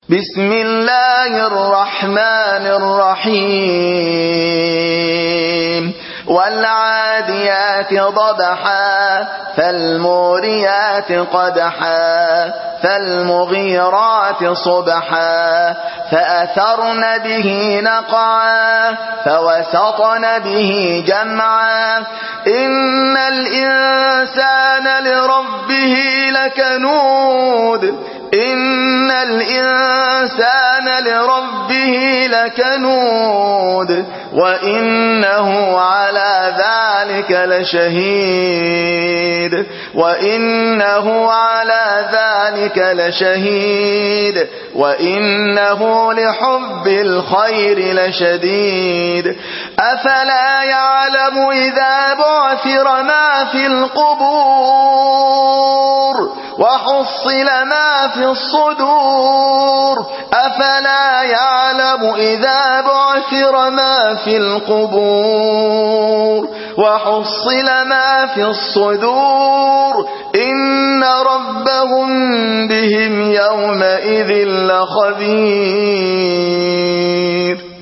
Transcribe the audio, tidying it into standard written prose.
بسم الله الرحمن الرحيم والعاديات ضبحا فالموريات قدحا فالمغيرات صبحا فأثرن به نقعا فوسطن به جمعا إن الإنسان لربه لكنود إن الإنسان لربه لكنود وإنه على ذلك لشهيد وإنه لحب الخير لشديد أفلا يعلم إذا بعثر ما في القبور وحصل ما في الصدور أفلا يعلم إذا بعثر ما في القبور وحصل ما في الصدور إن ربهم بهم يومئذ لخبير